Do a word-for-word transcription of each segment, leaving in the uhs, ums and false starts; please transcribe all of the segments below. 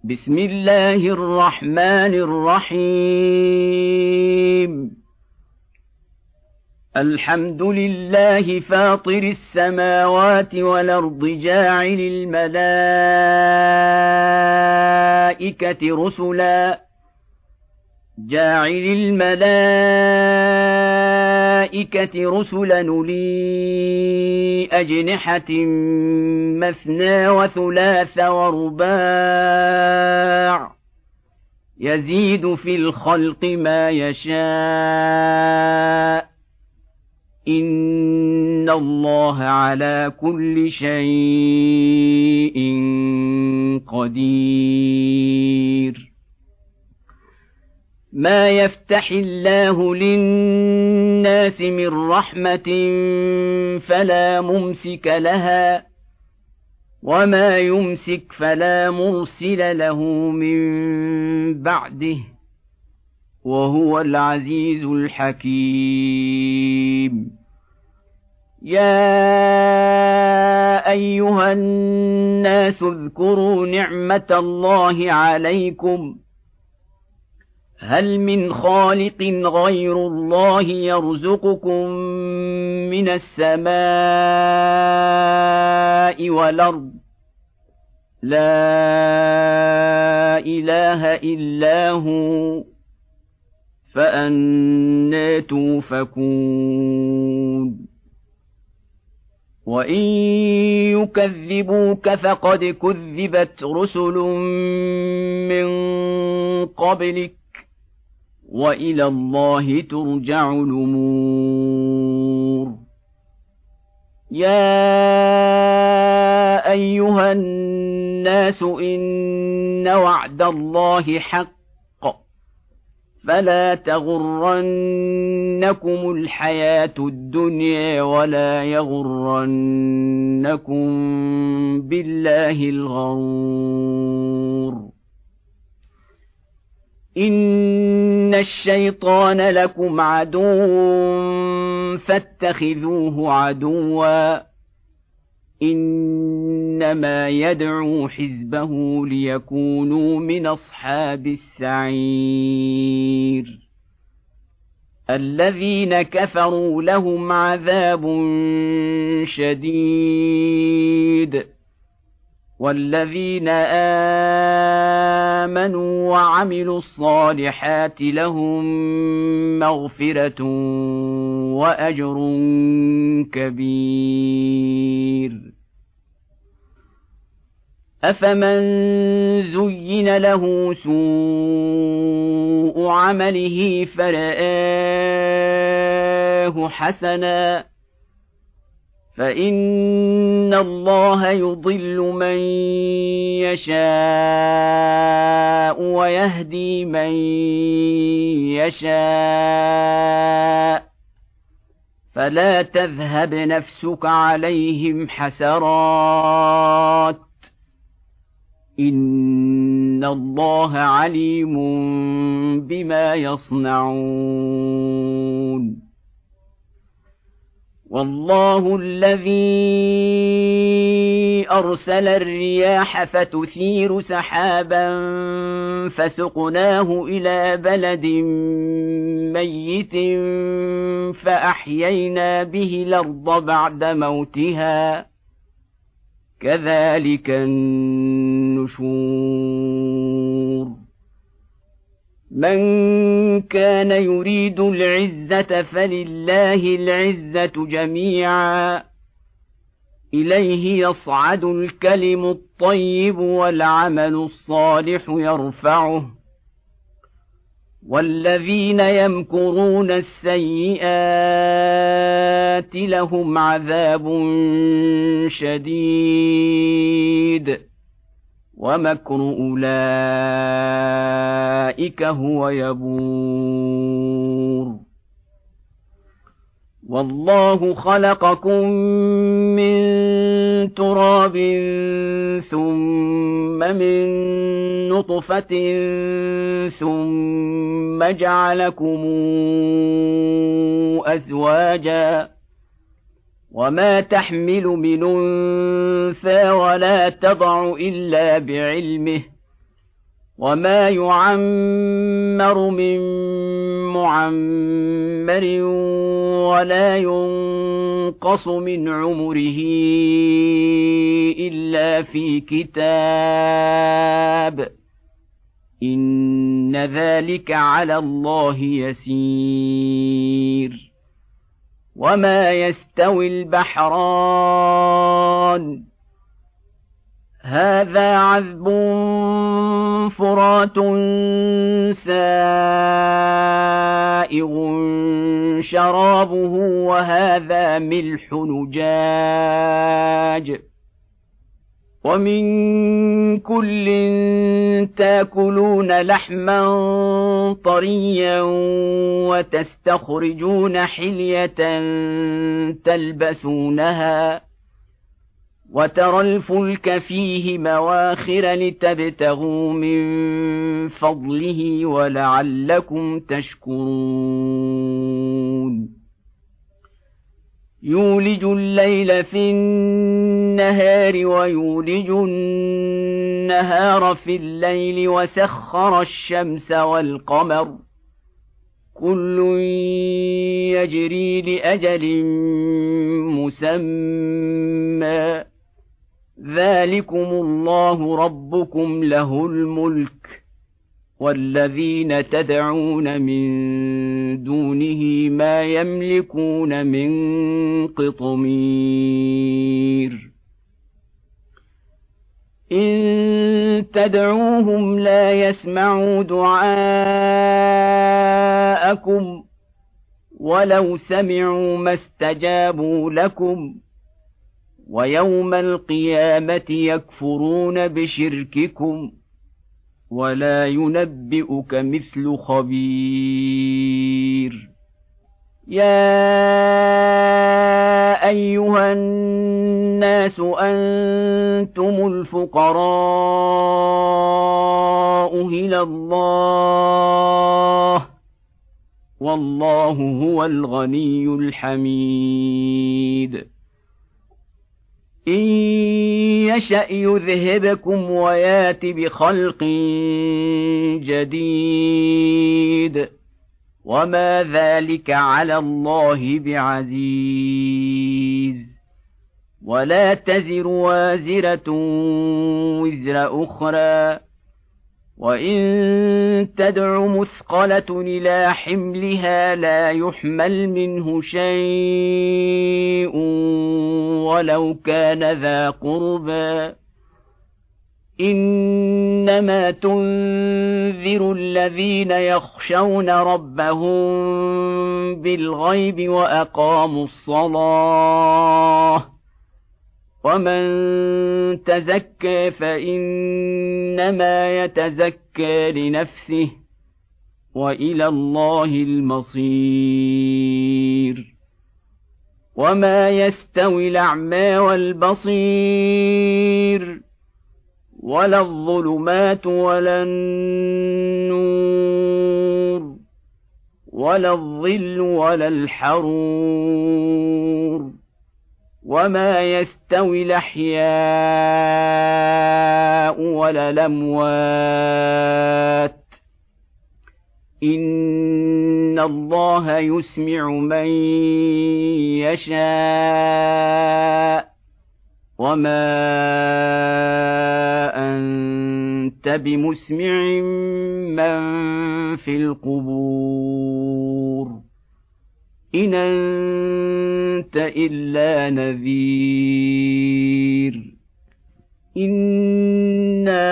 بسم الله الرحمن الرحيم الحمد لله فاطر السماوات والأرض جاعل الملائكة رسلا جاعل الملائكة رسلا أولي أجنحة مثنى وثلاث ورباع يزيد في الخلق ما يشاء إن الله على كل شيء قدير ما يفتح الله للناس من رحمة فلا ممسك لها وما يمسك فلا مرسل له من بعده وهو العزيز الحكيم يا أيها الناس اذكروا نعمة الله عليكم هل من خالق غير الله يرزقكم من السماء والأرض لا إله إلا هو فأنى توفكون وإن يكذبوك فقد كذبت رسل من قبلك وإلى الله ترجع الأمور يا أيها الناس إن وعد الله حق فلا تغرنكم الحياة الدنيا ولا يغرنكم بالله الغرور إن الشيطان لكم عدو فاتخذوه عدوا إنما يدعو حزبه ليكونوا من أصحاب السعير الذين كفروا لهم عذاب شديد والذين آمنوا وعملوا الصالحات لهم مغفرة وأجر كبير أفمن زين له سوء عمله فرآه حسنا فإن الله يضل من يشاء ويهدي من يشاء فلا تذهب نفسك عليهم حسرات إن الله عليم بما يصنعون والله الذي أرسل الرياح فتثير سحابا فسقناه إلى بلد ميت فأحيينا به الأرض بعد موتها كذلك النشور من كان يريد العزة فلله العزة جميعا إليه يصعد الكلم الطيب والعمل الصالح يرفعه والذين يمكرون السيئات لهم عذاب شديد ومكر أولئك هو يبور والله خلقكم من تراب ثم من نطفة ثم جعلكم أزواجا وما تحمل من أنثى ولا تضع إلا بعلمه وما يعمر من معمر ولا ينقص من عمره إلا في كتاب إن ذلك على الله يسير وما يستوي البحران هذا عذب فرات سائغ شرابه وهذا ملح نجاج ومن كل تاكلون لحما طريا وتستخرجون حلية تلبسونها وترى الفلك فيه مواخر لتبتغوا من فضله ولعلكم تشكرون يولج الليل في النهار ويولج النهار في الليل وسخر الشمس والقمر كل يجري لأجل مسمى ذلكم الله ربكم له الملك والذين تدعون من دونه ما يملكون من قطمير إن تدعوهم لا يسمعوا دعاءكم ولو سمعوا ما استجابوا لكم ويوم القيامة يكفرون بشرككم ولا ينبئك مثل خبير يا أيها الناس أنتم الفقراء إلى الله والله هو الغني الحميد إن يشأ يذهبكم ويات بخلق جديد وما ذلك على الله بعزيز ولا تزر وازرة وزر أخرى وإن تدع مثقلة إلى حملها لا يحمل منه شيء ولو كان ذا قربى إنما تنذر الذين يخشون ربهم بالغيب وأقاموا الصلاة ومن تزكى فإنما يتزكى لنفسه وإلى الله المصير وما يستوي الأعمى والبصير ولا الظلمات ولا النور ولا الظل ولا الحرور وما يستوي الأحياء ولا الأموات إن الله يسمع من يشاء وما أنت بمسمع من في القبور إن أنت إلا نذير إنا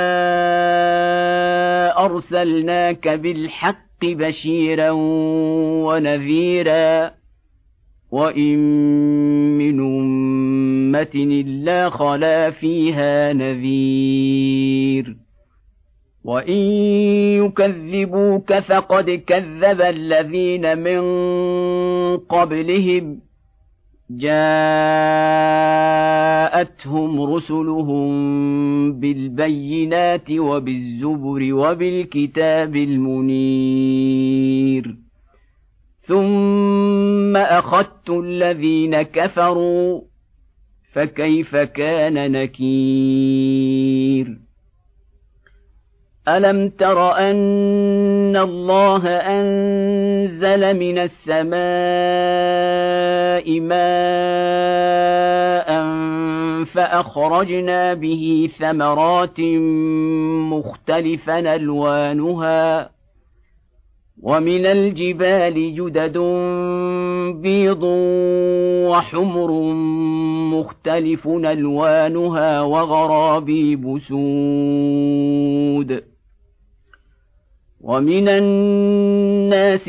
أرسلناك بالحق بشيرا ونذيرا وإن من أمة إلا خلا فيها نذير وإن يكذبوك فقد كذب الذين من قبلهم جاءتهم رسلهم بالبينات وبالزبر وبالكتاب المنير ثم أخذت الذين كفروا فكيف كان نكير ألم تر أن الله أنزل من السماء ماء فأخرجنا به ثمرات مختلفا ألوانها ومن الجبال جدد بيض وحمر مختلف ألوانها وغرابيب سود ومن الناس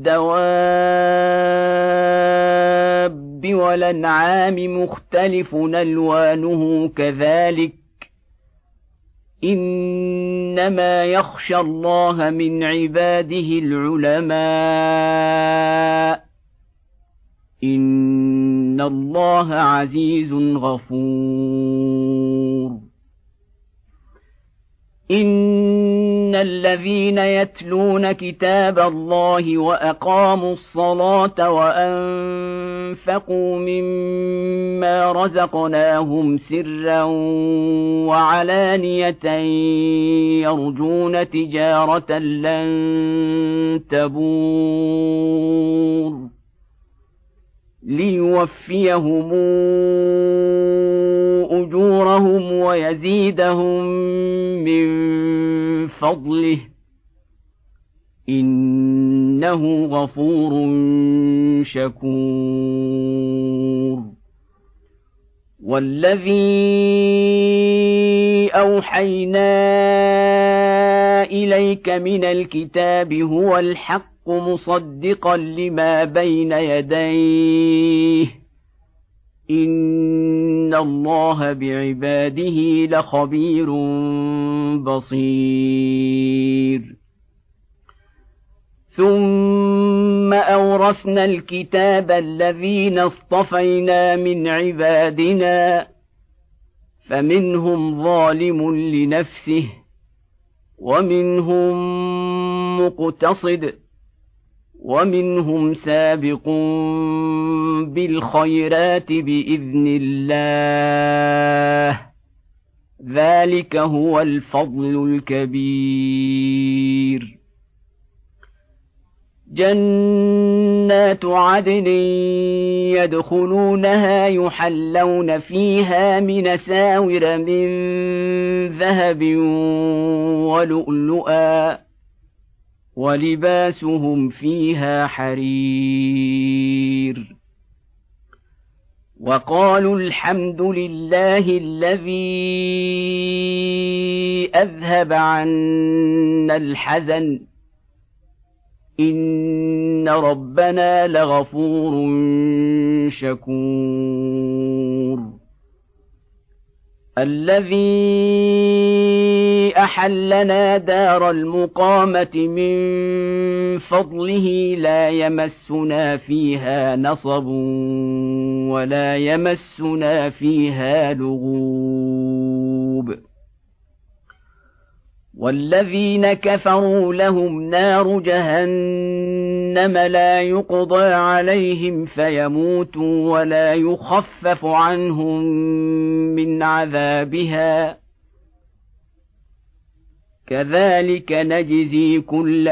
والدواب والأنعام مختلف ألوانه كذلك إنما يخشى الله من عباده العلماء إن الله عزيز غفور إن الذين يتلون كتاب الله وأقاموا الصلاة وأنفقوا مما رزقناهم سرا وعلانية يرجون تجارة لن تبور ليوفيهم أجورهم ويزيدهم من فضله إنه غفور شكور والذي أوحينا إليك من الكتاب هو الحق مصدقا لما بين يديه إن الله بعباده لخبير بصير ثم أورثنا الكتاب الذين اصطفينا من عبادنا فمنهم ظالم لنفسه ومنهم مقتصد ومنهم سابق بالخيرات بإذن الله ذلك هو الفضل الكبير جنات عدن يدخلونها يحلون فيها من ساور من ذهب ولؤلؤا ولباسهم فيها حرير وقالوا الحمد لله الذي أذهب عنا الحزن إن ربنا لغفور شكور الذي أحلنا دار المقامة من فضله لا يمسنا فيها نصب ولا يمسنا فيها لغوب والذين كفروا لهم نار جهنم لا يقضى عليهم فيموتوا ولا يخفف عنهم من عذابها كذلك نجزي كل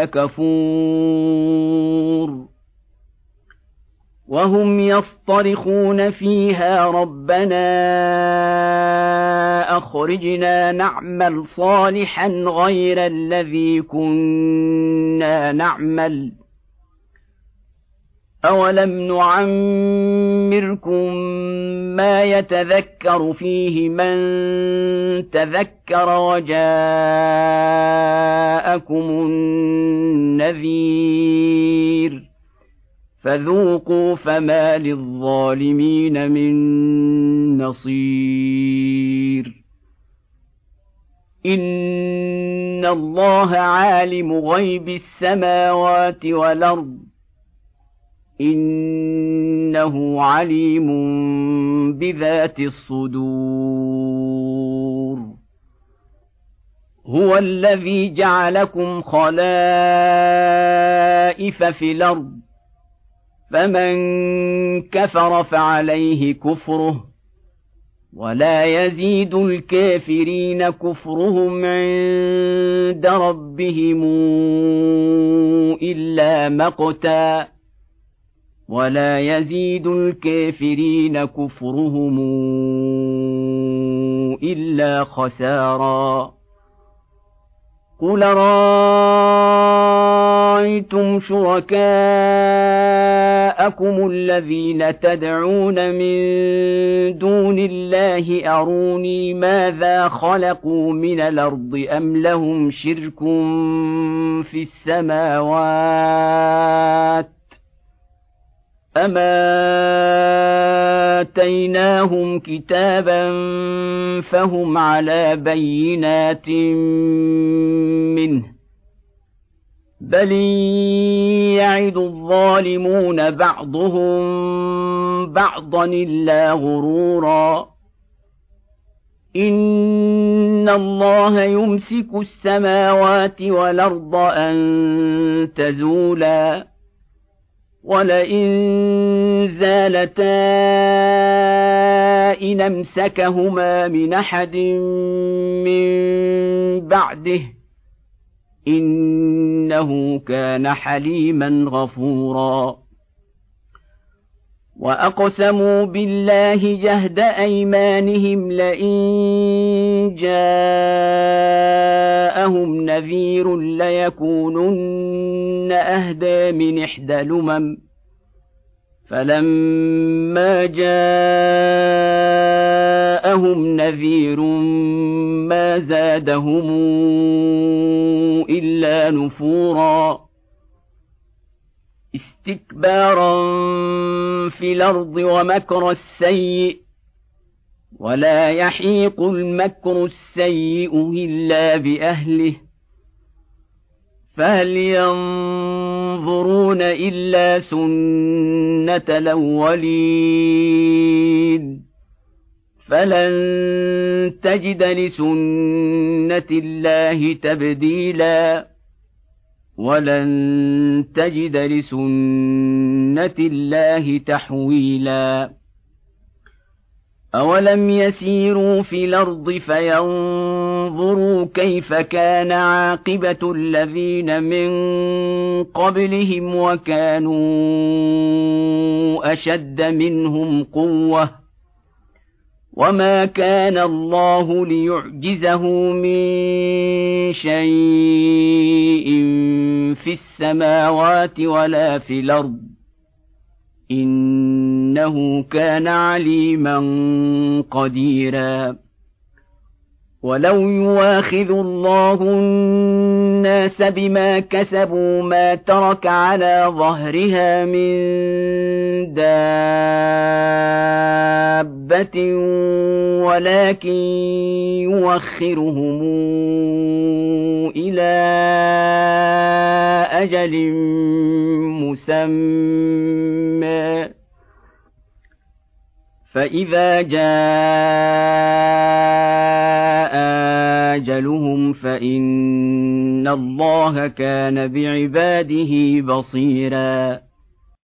كفور وهم يصطرخون فيها ربنا أخرجنا نعمل صالحا غير الذي كنا نعمل أولم نعمركم ما يتذكر فيه من تذكر وجاءكم النذير فذوقوا فما للظالمين من نصير إن الله عالم غيب السماوات والأرض إنه عليم بذات الصدور هو الذي جعلكم خلائف في الأرض فمن كفر فعليه كفره ولا يزيد الكافرين كفرهم عند ربهم إلا مقتا ولا يزيد الكافرين كفرهم إلا خسارا قل رأيتم شركاءكم الذين تدعون من دون الله أروني ماذا خلقوا من الأرض أم لهم شرك في السماوات أما آتيناهم كتابا فهم على بينات منه بل يعد الظالمون بعضهم بعضا إلا غرورا إن الله يمسك السماوات والأرض أن تزولا ولئن زالتا إن أمسكهما من أحد من بعده إنه كان حليما غفورا وأقسموا بالله جهد أيمانهم لئن جاءهم نذير ليكونن أهدى من إحدى الأمم فلما جاءهم نذير ما زادهم إلا نفورا استكبارا في الأرض ومكر السيء ولا يحيق المكر السيء إلا بأهله فهل ينظرون إلا سنة الأولين فلن تجد لسنة الله تبديلا ولن تجد لسنة الله تحويلا أولم يسيروا في الأرض فينظروا كيف كان عاقبة الذين من قبلهم وكانوا أشد منهم قوة وما كان الله ليعجزه من شيء في السماوات ولا في الأرض إنه كان عليما قديرا ولو يواخذ الله الناس بما كسبوا ما ترك على ظهرها من دابة ولكن يوخرهم إلى أجل مسمى فإذا جاء أجلهم فإن الله كان بعباده بصيراً